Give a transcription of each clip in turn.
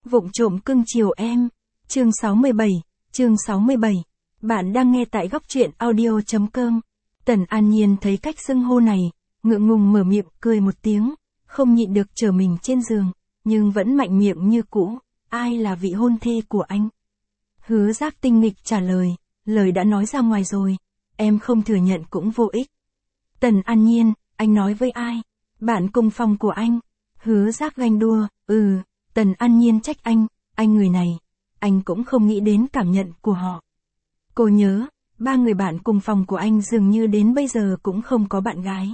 Vụng trộm cưng chiều em. Chương 67. Bạn đang nghe tại góc truyện audio.com. Tần An Nhiên thấy cách xưng hô này, ngượng ngùng mở miệng cười một tiếng, không nhịn được trở mình trên giường, nhưng vẫn mạnh miệng như cũ. Ai là vị hôn thê của anh? Hứa Giác tinh nghịch trả lời, lời đã nói ra ngoài rồi, em không thừa nhận cũng vô ích. Tần An Nhiên, anh nói với ai? Bạn cùng phòng của anh. Hứa Giác ganh đua, Tần An Nhiên trách anh người này, anh cũng không nghĩ đến cảm nhận của họ. Cô nhớ, 3 người bạn cùng phòng của anh dường như đến bây giờ cũng không có bạn gái.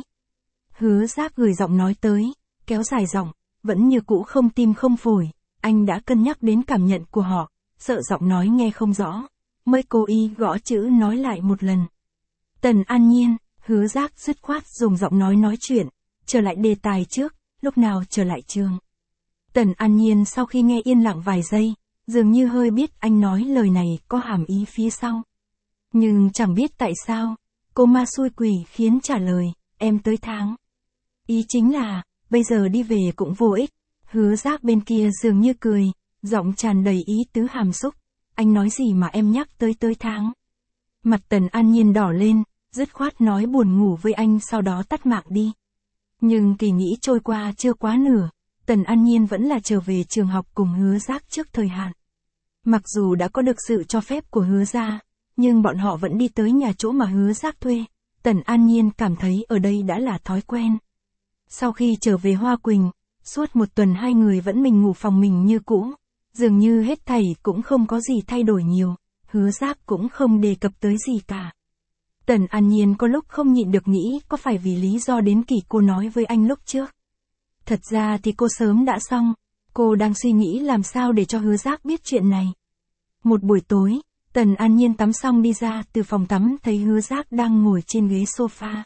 Hứa Giác gửi giọng nói tới, kéo dài giọng, vẫn như cũ không tim không phổi, anh đã cân nhắc đến cảm nhận của họ, sợ giọng nói nghe không rõ, mới cố ý gõ chữ nói lại một lần. Tần An Nhiên, Hứa Giác dứt khoát dùng giọng nói chuyện, trở lại đề tài trước, lúc nào trở lại trường. Tần An Nhiên sau khi nghe yên lặng vài giây, dường như hơi biết anh nói lời này có hàm ý phía sau. Nhưng chẳng biết tại sao, cô ma xui quỷ khiến trả lời, em tới tháng. Ý chính là, bây giờ đi về cũng vô ích. Hứa Giác bên kia dường như cười, giọng tràn đầy ý tứ hàm xúc. Anh nói gì mà em nhắc tới tháng. Mặt Tần An Nhiên đỏ lên, dứt khoát nói buồn ngủ với anh sau đó tắt mạng đi. Nhưng kỳ nghỉ trôi qua chưa quá nửa, Tần An Nhiên vẫn là trở về trường học cùng Hứa Giác trước thời hạn. Mặc dù đã có được sự cho phép của Hứa gia, nhưng bọn họ vẫn đi tới nhà chỗ mà Hứa Giác thuê. Tần An Nhiên cảm thấy ở đây đã là thói quen. Sau khi trở về Hoa Quỳnh, suốt một tuần hai người vẫn mình ngủ phòng mình như cũ. Dường như hết thảy cũng không có gì thay đổi nhiều, Hứa Giác cũng không đề cập tới gì cả. Tần An Nhiên có lúc không nhịn được nghĩ có phải vì lý do đến kỳ cô nói với anh lúc trước. Thật ra thì cô sớm đã xong, cô đang suy nghĩ làm sao để cho Hứa Giác biết chuyện này. Một buổi tối, Tần An Nhiên tắm xong đi ra từ phòng tắm thấy Hứa Giác đang ngồi trên ghế sofa.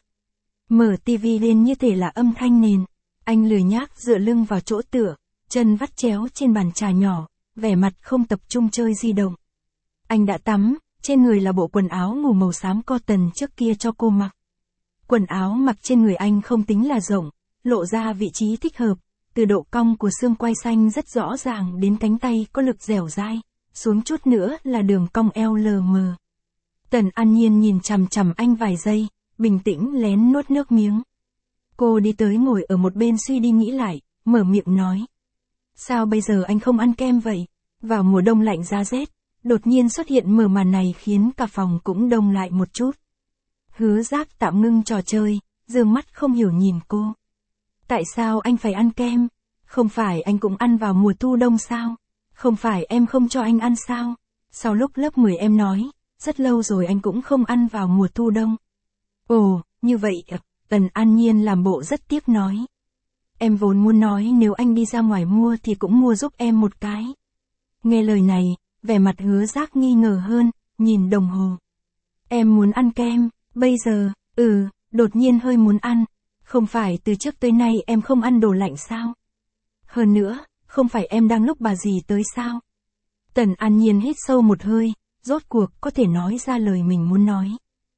Mở tivi lên như thể là âm thanh nền, anh lười nhác dựa lưng vào chỗ tựa, chân vắt chéo trên bàn trà nhỏ, vẻ mặt không tập trung chơi di động. Anh đã tắm, trên người là bộ quần áo ngủ màu xám cotton trước kia cho cô mặc. Quần áo mặc trên người anh không tính là rộng, lộ ra vị trí thích hợp, từ độ cong của xương quai xanh rất rõ ràng đến cánh tay có lực dẻo dai, xuống chút nữa là đường cong eo lờ mờ. Tần An Nhiên nhìn chằm chằm anh vài giây, bình tĩnh lén nuốt nước miếng. Cô đi tới ngồi ở một bên suy đi nghĩ lại, mở miệng nói. Sao bây giờ anh không ăn kem vậy? Vào mùa đông lạnh giá rét, đột nhiên xuất hiện mở màn này khiến cả phòng cũng đông lại một chút. Hứa Giác tạm ngưng trò chơi, dương mắt không hiểu nhìn cô. Tại sao anh phải ăn kem? Không phải anh cũng ăn vào mùa thu đông sao? Không phải em không cho anh ăn sao? Sau lúc lớp 10 em nói, rất lâu rồi anh cũng không ăn vào mùa thu đông. Ồ, như vậy Tần An Nhiên làm bộ rất tiếc nói. Em vốn muốn nói nếu anh đi ra ngoài mua thì cũng mua giúp em một cái. Nghe lời này, vẻ mặt Hứa Giác nghi ngờ hơn, nhìn đồng hồ. Em muốn ăn kem, bây giờ, đột nhiên hơi muốn ăn. Không phải từ trước tới nay em không ăn đồ lạnh sao? Hơn nữa, không phải em đang lúc bà dì tới sao? Tần An Nhiên hít sâu một hơi, rốt cuộc có thể nói ra lời mình muốn nói.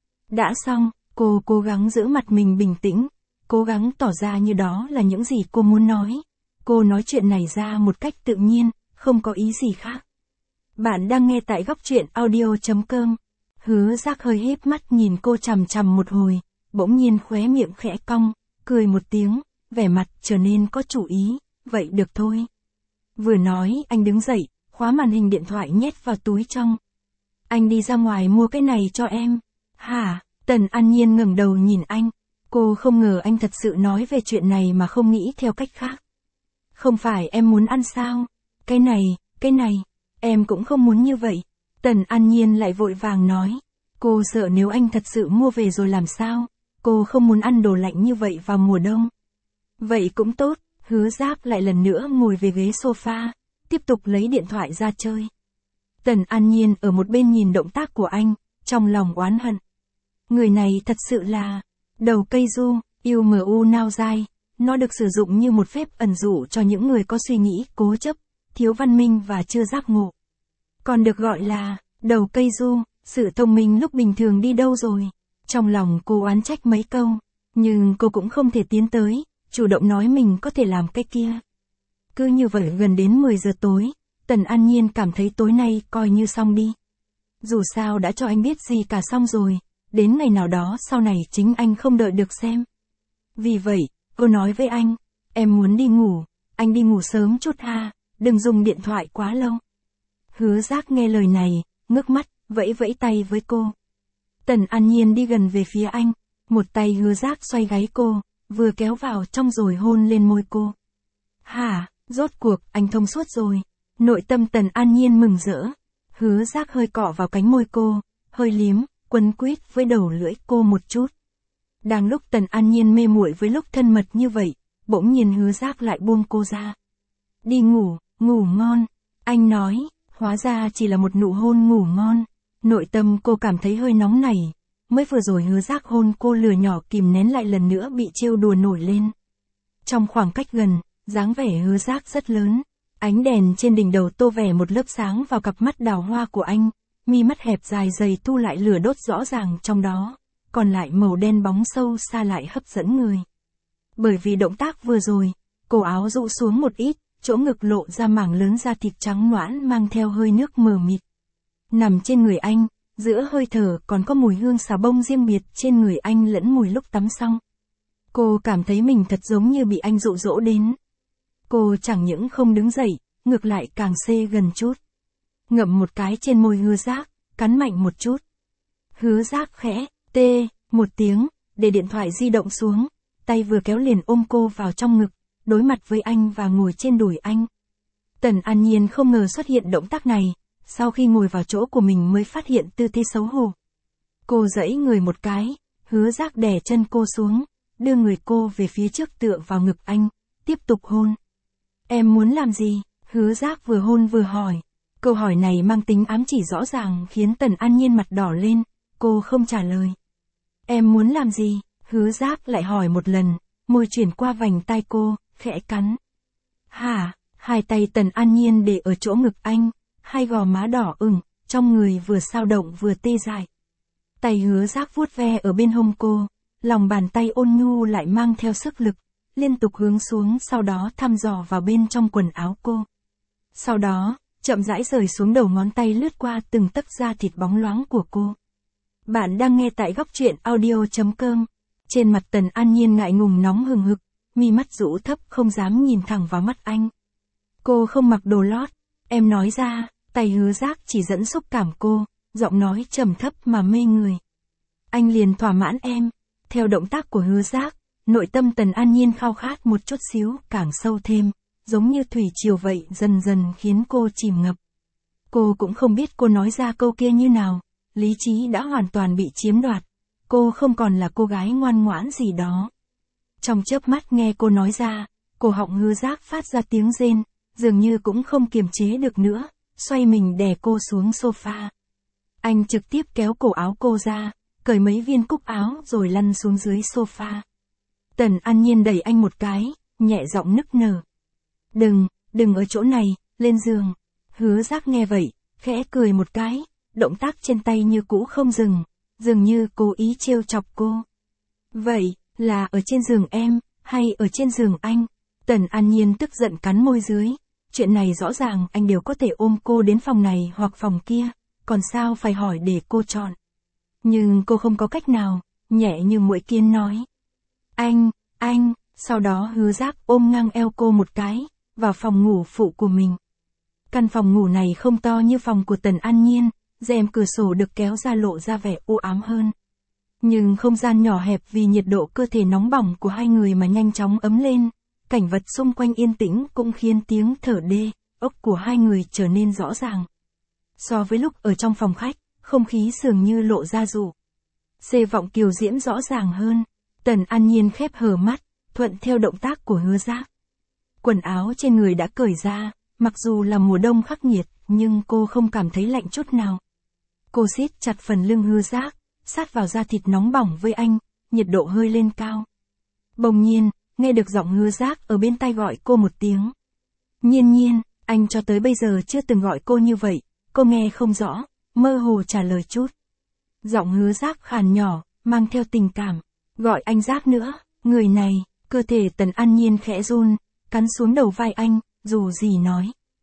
Đã xong, cô cố gắng giữ mặt mình bình tĩnh, cố gắng tỏ ra như đó là những gì cô muốn nói. Cô nói chuyện này ra một cách tự nhiên, không có ý gì khác. Bạn đang nghe tại góc truyện audio.com. Hứa Giác hơi híp mắt nhìn cô chằm chằm một hồi, bỗng nhiên khóe miệng khẽ cong, cười một tiếng, vẻ mặt trở nên có chủ ý, vậy được thôi. Vừa nói anh đứng dậy, khóa màn hình điện thoại nhét vào túi trong. Anh đi ra ngoài mua cái này cho em. Hả? Tần An Nhiên ngẩng đầu nhìn anh, cô không ngờ anh thật sự nói về chuyện này mà không nghĩ theo cách khác. Không phải em muốn ăn sao? Cái này, em cũng không muốn như vậy. Tần An Nhiên lại vội vàng nói, cô sợ nếu anh thật sự mua về rồi làm sao, cô không muốn ăn đồ lạnh như vậy vào mùa đông. Vậy cũng tốt, Hứa Giác lại lần nữa ngồi về ghế sofa, tiếp tục lấy điện thoại ra chơi. Tần An Nhiên ở một bên nhìn động tác của anh, trong lòng oán hận. Người này thật sự là đầu cây du, yêu mu nao dai, nó được sử dụng như một phép ẩn dụ cho những người có suy nghĩ cố chấp, thiếu văn minh và chưa giác ngộ. Còn được gọi là đầu cây du, sự thông minh lúc bình thường đi đâu rồi? Trong lòng cô oán trách mấy câu, nhưng cô cũng không thể tiến tới, chủ động nói mình có thể làm cái kia. Cứ như vậy gần đến 10 giờ tối, Tần An Nhiên cảm thấy tối nay coi như xong đi. Dù sao đã cho anh biết gì cả xong rồi, đến ngày nào đó sau này chính anh không đợi được xem. Vì vậy, cô nói với anh, em muốn đi ngủ, anh đi ngủ sớm chút ha, đừng dùng điện thoại quá lâu. Hứa Giác nghe lời này, ngước mắt, vẫy vẫy tay với cô. Tần An Nhiên đi gần về phía anh, một tay Hứa Giác xoay gáy cô, vừa kéo vào trong rồi hôn lên môi cô. Hả, rốt cuộc, anh thông suốt rồi. Nội tâm Tần An Nhiên mừng rỡ. Hứa Giác hơi cọ vào cánh môi cô, hơi liếm, quấn quýt với đầu lưỡi cô một chút. Đang lúc Tần An Nhiên mê muội với lúc thân mật như vậy, bỗng nhiên Hứa Giác lại buông cô ra. Đi ngủ, ngủ ngon. Anh nói, hóa ra chỉ là một nụ hôn ngủ ngon. Nội tâm cô cảm thấy hơi nóng nảy. Mới vừa rồi Hứa Giác hôn cô lửa nhỏ kìm nén lại lần nữa bị trêu đùa nổi lên. Trong khoảng cách gần, dáng vẻ Hứa Giác rất lớn. Ánh đèn trên đỉnh đầu tô vẻ một lớp sáng vào cặp mắt đào hoa của anh. Mi mắt hẹp dài dày thu lại lửa đốt rõ ràng trong đó. Còn lại màu đen bóng sâu xa lại hấp dẫn người. Bởi vì động tác vừa rồi, cổ áo rũ xuống một ít, chỗ ngực lộ ra mảng lớn da thịt trắng nõn mang theo hơi nước mờ mịt. Nằm trên người anh, giữa hơi thở còn có mùi hương xà bông riêng biệt trên người anh lẫn mùi lúc tắm xong. Cô cảm thấy mình thật giống như bị anh dụ dỗ đến. Cô chẳng những không đứng dậy, ngược lại càng xê gần chút. Ngậm một cái trên môi Hứa Giác, cắn mạnh một chút. Hứa Giác khẽ, tê, một tiếng, để điện thoại di động xuống, tay vừa kéo liền ôm cô vào trong ngực, đối mặt với anh và ngồi trên đùi anh. Tần An Nhiên không ngờ xuất hiện động tác này, sau khi ngồi vào chỗ của mình mới phát hiện tư thế xấu hổ. Cô giãy người một cái, Hứa Giác đè chân cô xuống, đưa người cô về phía trước tựa vào ngực anh, tiếp tục hôn. Em muốn làm gì? Hứa Giác vừa hôn vừa hỏi. Câu hỏi này mang tính ám chỉ rõ ràng khiến Tần An Nhiên mặt đỏ lên, cô không trả lời. Em muốn làm gì? Hứa Giác lại hỏi một lần, môi chuyển qua vành tai cô, khẽ cắn. Hả? Hai tay Tần An Nhiên để ở chỗ ngực anh, hai gò má đỏ ửng, trong người vừa sao động vừa tê dại. Tay Hứa Giác vuốt ve ở bên hông cô, lòng bàn tay ôn nhu lại mang theo sức lực, liên tục hướng xuống sau đó thăm dò vào bên trong quần áo cô. Sau đó, chậm rãi rời xuống đầu ngón tay lướt qua từng tấc da thịt bóng loáng của cô. Bạn đang nghe tại góc truyện audio.com. Trên mặt Tần An Nhiên ngại ngùng nóng hừng hực, mi mắt rũ thấp không dám nhìn thẳng vào mắt anh. Cô không mặc đồ lót, em nói ra, tay Hứa Giác chỉ dẫn xúc cảm cô, giọng nói trầm thấp mà mê người. Anh liền thỏa mãn em. Theo động tác của Hứa Giác, nội tâm Tần An Nhiên khao khát một chút xíu càng sâu thêm, giống như thủy triều vậy dần dần khiến cô chìm ngập. Cô cũng không biết cô nói ra câu kia như nào, lý trí đã hoàn toàn bị chiếm đoạt, cô không còn là cô gái ngoan ngoãn gì đó. Trong chớp mắt nghe cô nói ra, cổ họng Hứa Giác phát ra tiếng rên, dường như cũng không kiềm chế được nữa, xoay mình đè cô xuống sofa. Anh trực tiếp kéo cổ áo cô ra, cởi mấy viên cúc áo rồi lăn xuống dưới sofa. Tần An Nhiên đẩy anh một cái, nhẹ giọng nức nở. Đừng ở chỗ này, lên giường. Hứa Giác nghe vậy, khẽ cười một cái, động tác trên tay như cũ không dừng, dường như cố ý trêu chọc cô. Vậy, là ở trên giường em, hay ở trên giường anh? Tần An Nhiên tức giận cắn môi dưới. Chuyện này rõ ràng anh đều có thể ôm cô đến phòng này hoặc phòng kia, còn sao phải hỏi để cô chọn. Nhưng cô không có cách nào, nhẹ như muỗi kiên nói. Anh, sau đó Hứa Giác ôm ngang eo cô một cái, vào phòng ngủ phụ của mình. Căn phòng ngủ này không to như phòng của Tần An Nhiên, rèm cửa sổ được kéo ra lộ ra vẻ u ám hơn. Nhưng không gian nhỏ hẹp vì nhiệt độ cơ thể nóng bỏng của hai người mà nhanh chóng ấm lên, cảnh vật xung quanh yên tĩnh cũng khiến tiếng thở đê, ốc của hai người trở nên rõ ràng. So với lúc ở trong phòng khách, không khí dường như lộ ra dụ. Xê vọng kiều diễm rõ ràng hơn. Tần An Nhiên khép hờ mắt, thuận theo động tác của Hứa Giác. Quần áo trên người đã cởi ra, mặc dù là mùa đông khắc nghiệt, nhưng cô không cảm thấy lạnh chút nào. Cô siết chặt phần lưng Hứa Giác, sát vào da thịt nóng bỏng với anh, nhiệt độ hơi lên cao. Bỗng nhiên, nghe được giọng Hứa Giác ở bên tai gọi cô một tiếng. Nhiên, anh cho tới bây giờ chưa từng gọi cô như vậy, cô nghe không rõ, mơ hồ trả lời chút. Giọng Hứa Giác khàn nhỏ, mang theo tình cảm. Gọi anh Giác nữa, người này, cơ thể Tần An Nhiên khẽ run, cắn xuống đầu vai anh, dù gì nói.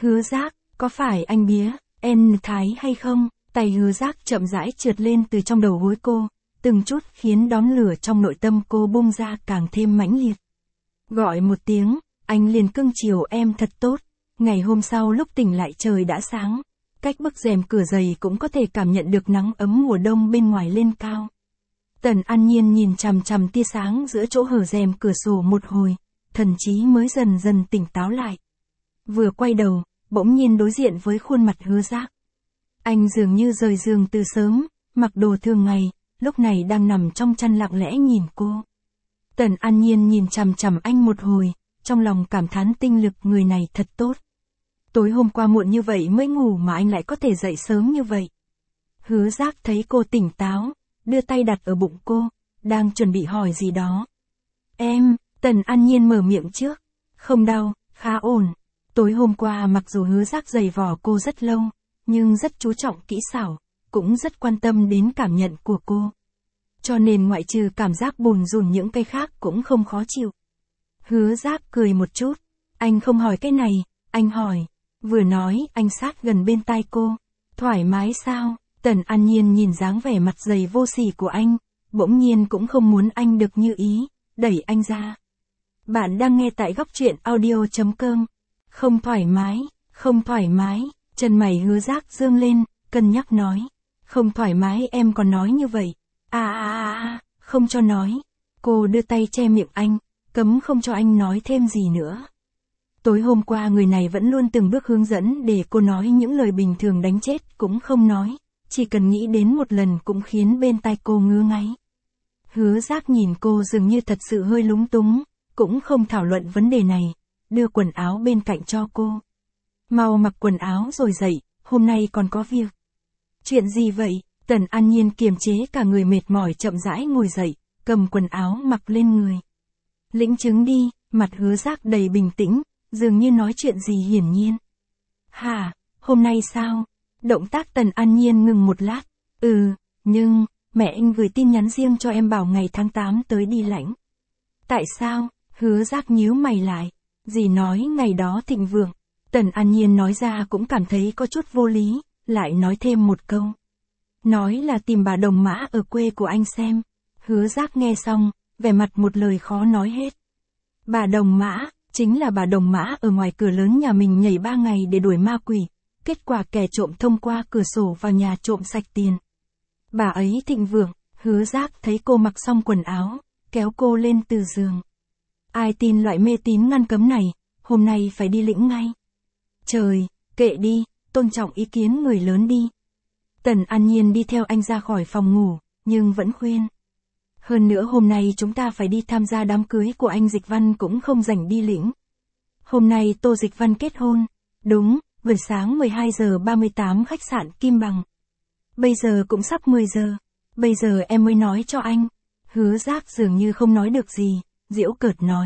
Hứa Giác, có phải anh bía, en thái hay không? Tay Hứa Giác chậm rãi trượt lên từ trong đầu gối cô, từng chút khiến đóm lửa trong nội tâm cô bung ra càng thêm mãnh liệt. Gọi một tiếng, anh liền cưng chiều em thật tốt. Ngày hôm sau lúc tỉnh lại trời đã sáng, cách bức rèm cửa dày cũng có thể cảm nhận được nắng ấm mùa đông bên ngoài lên cao. Tần An Nhiên nhìn chằm chằm tia sáng giữa chỗ hở rèm cửa sổ một hồi, thần trí mới dần dần tỉnh táo lại. Vừa quay đầu, bỗng nhiên đối diện với khuôn mặt Hứa Giác. Anh dường như rời giường từ sớm, mặc đồ thường ngày, lúc này đang nằm trong chăn lặng lẽ nhìn cô. Tần An Nhiên nhìn chằm chằm anh một hồi, trong lòng cảm thán tinh lực người này thật tốt. Tối hôm qua muộn như vậy mới ngủ mà anh lại có thể dậy sớm như vậy. Hứa Giác thấy cô tỉnh táo, đưa tay đặt ở bụng cô, đang chuẩn bị hỏi gì đó. Em, Tần An Nhiên mở miệng trước. Không đau, khá ổn. Tối hôm qua mặc dù Hứa Giác giày vò cô rất lâu, nhưng rất chú trọng kỹ xảo, cũng rất quan tâm đến cảm nhận của cô. Cho nên ngoại trừ cảm giác bồn rùn những cái khác cũng không khó chịu. Hứa Giác cười một chút. Anh không hỏi cái này, anh hỏi. Vừa nói anh sát gần bên tai cô. Thoải mái sao? Tần An Nhiên nhìn dáng vẻ mặt dày vô sỉ của anh, bỗng nhiên cũng không muốn anh được như ý, đẩy anh ra. Bạn đang nghe tại góc truyện audio.com. Không thoải mái, không thoải mái, chân mày Hứa Giác dương lên, cân nhắc nói. Không thoải mái em còn nói như vậy. Không cho nói. Cô đưa tay che miệng anh, cấm không cho anh nói thêm gì nữa. Tối hôm qua người này vẫn luôn từng bước hướng dẫn để cô nói những lời bình thường đánh chết cũng không nói, chỉ cần nghĩ đến một lần cũng khiến bên tai cô ngứa ngáy. Hứa Giác nhìn cô dường như thật sự hơi lúng túng, cũng không thảo luận vấn đề này, đưa quần áo bên cạnh cho cô. Mau mặc quần áo rồi dậy, hôm nay còn có việc. Chuyện gì vậy? Tần An Nhiên kiềm chế cả người mệt mỏi chậm rãi ngồi dậy, cầm quần áo mặc lên người. Lĩnh chứng đi, mặt Hứa Giác đầy bình tĩnh, dường như nói chuyện gì hiển nhiên. Hả, hôm nay sao? Động tác Tần An Nhiên ngừng một lát. Nhưng, mẹ anh gửi tin nhắn riêng cho em bảo ngày tháng 8 tới đi lãnh. Tại sao? Hứa Giác nhíu mày lại. Dì nói ngày đó thịnh vượng. Tần An Nhiên nói ra cũng cảm thấy có chút vô lý, lại nói thêm một câu. Nói là tìm bà Đồng Mã ở quê của anh xem. Hứa Giác nghe xong, vẻ mặt một lời khó nói hết. Bà Đồng Mã, chính là bà Đồng Mã ở ngoài cửa lớn nhà mình nhảy 3 ngày để đuổi ma quỷ. Kết quả kẻ trộm thông qua cửa sổ vào nhà trộm sạch tiền. Bà ấy thịnh vượng. Hứa Giác thấy cô mặc xong quần áo, kéo cô lên từ giường. Ai tin loại mê tín ngăn cấm này, hôm nay phải đi lĩnh ngay. Trời, kệ đi, tôn trọng ý kiến người lớn đi. Tần An Nhiên đi theo anh ra khỏi phòng ngủ, nhưng vẫn khuyên. Hơn nữa hôm nay chúng ta phải đi tham gia đám cưới của anh Dịch Văn cũng không rảnh đi lĩnh. Hôm nay Tô Dịch Văn kết hôn. Đúng, buổi sáng 12 giờ 38 khách sạn Kim Bằng. Bây giờ cũng sắp 10 giờ. Bây giờ em mới nói cho anh. Hứa Giác dường như không nói được gì, giễu cợt nói.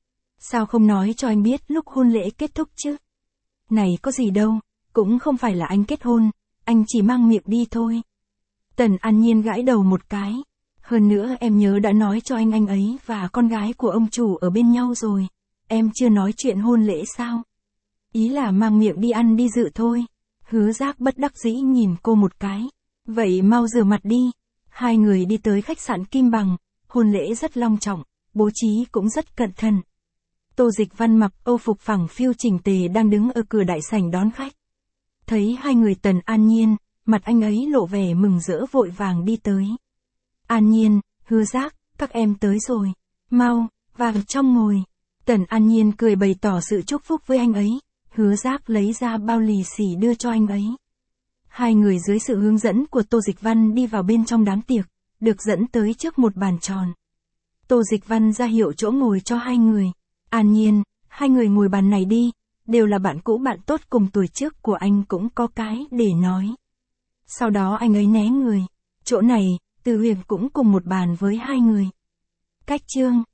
Sao không nói cho anh biết lúc hôn lễ kết thúc chứ? Này có gì đâu, cũng không phải là anh kết hôn, anh chỉ mang miệng đi thôi. Tần An Nhiên gãi đầu một cái. Hơn nữa em nhớ đã nói cho anh ấy và con gái của ông chủ ở bên nhau rồi. Em chưa nói chuyện hôn lễ sao? Ý là mang miệng đi ăn đi dự thôi. Hứa Giác bất đắc dĩ nhìn cô một cái. Vậy mau rửa mặt đi. Hai người đi tới khách sạn Kim Bằng. Hôn lễ rất long trọng, bố trí cũng rất cẩn thận. Tô Dịch Văn mặc âu phục phẳng phiu chỉnh tề đang đứng ở cửa đại sảnh đón khách. Thấy hai người Tần An Nhiên, mặt anh ấy lộ vẻ mừng rỡ vội vàng đi tới. An Nhiên, Hứa Giác, các em tới rồi. Mau, vào trong ngồi. Tần An Nhiên cười bày tỏ sự chúc phúc với anh ấy. Hứa Giác lấy ra bao lì xì đưa cho anh ấy. Hai người dưới sự hướng dẫn của Tô Dịch Văn đi vào bên trong đám tiệc, được dẫn tới trước một bàn tròn. Tô Dịch Văn ra hiệu chỗ ngồi cho hai người. An Nhiên, hai người ngồi bàn này đi, đều là bạn cũ bạn tốt cùng tuổi trước của anh cũng có cái để nói. Sau đó anh ấy né người. Chỗ này, Từ Huyền cũng cùng một bàn với hai người. Cách chương